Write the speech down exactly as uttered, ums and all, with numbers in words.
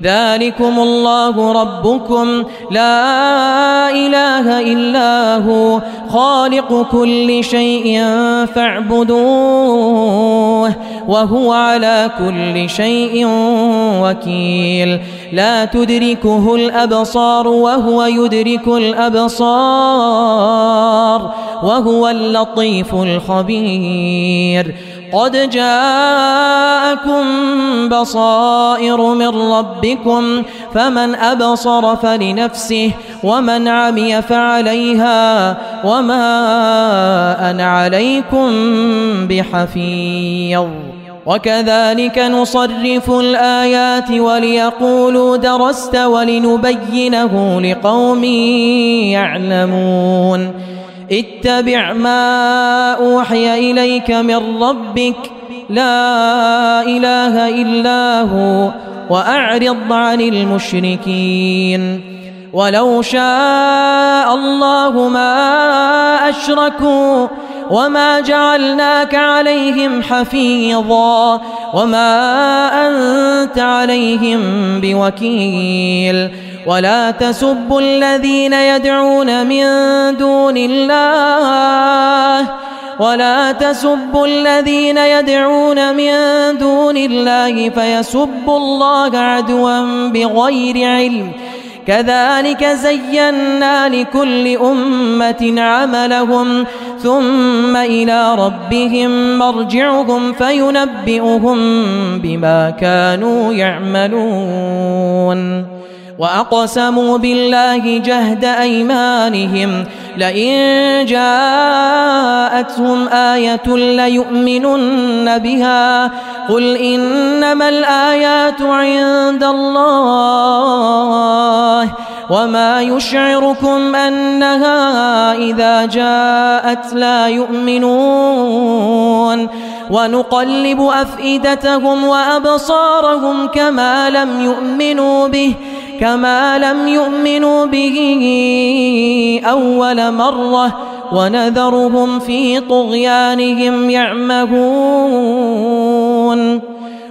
ذلكم الله ربكم لا إله إلا هو خالق كل شيء فاعبدوه وهو على كل شيء وكيل لا تدركه الأبصار وهو يدرك الأبصار وهو اللطيف الخبير قد جاءكم بصائر من ربكم فمن أبصر فلنفسه ومن عمي فعليها وما أنا عليكم بحفيظ وكذلك نصرف الآيات وليقولوا درست ولنبينه لقوم يعلمون اتبع ما أوحي إليك من ربك لا إله إلا هو وأعرض عن المشركين ولو شاء الله ما أشركوا وما جعلناك عليهم حفيظا وما أنت عليهم بوكيل ولا تسبوا الذين يدعون من دون الله ولا تسبوا الذين يدعون من دون الله فيسبوا الله عدوا بغير علم كذلك زينا لكل أمة عملهم ثم إلى ربهم مرجعهم فينبئهم بما كانوا يعملون وأقسموا بالله جهد أيمانهم لئن جاءتهم آية ليؤمنن بها قل إنما الآيات عند الله وما يشعركم أنها إذا جاءت لا يؤمنون ونقلب أفئدتهم وأبصارهم كما لم يؤمنوا به كما لم يؤمنوا به أول مرة ونذرهم في طغيانهم يعمهون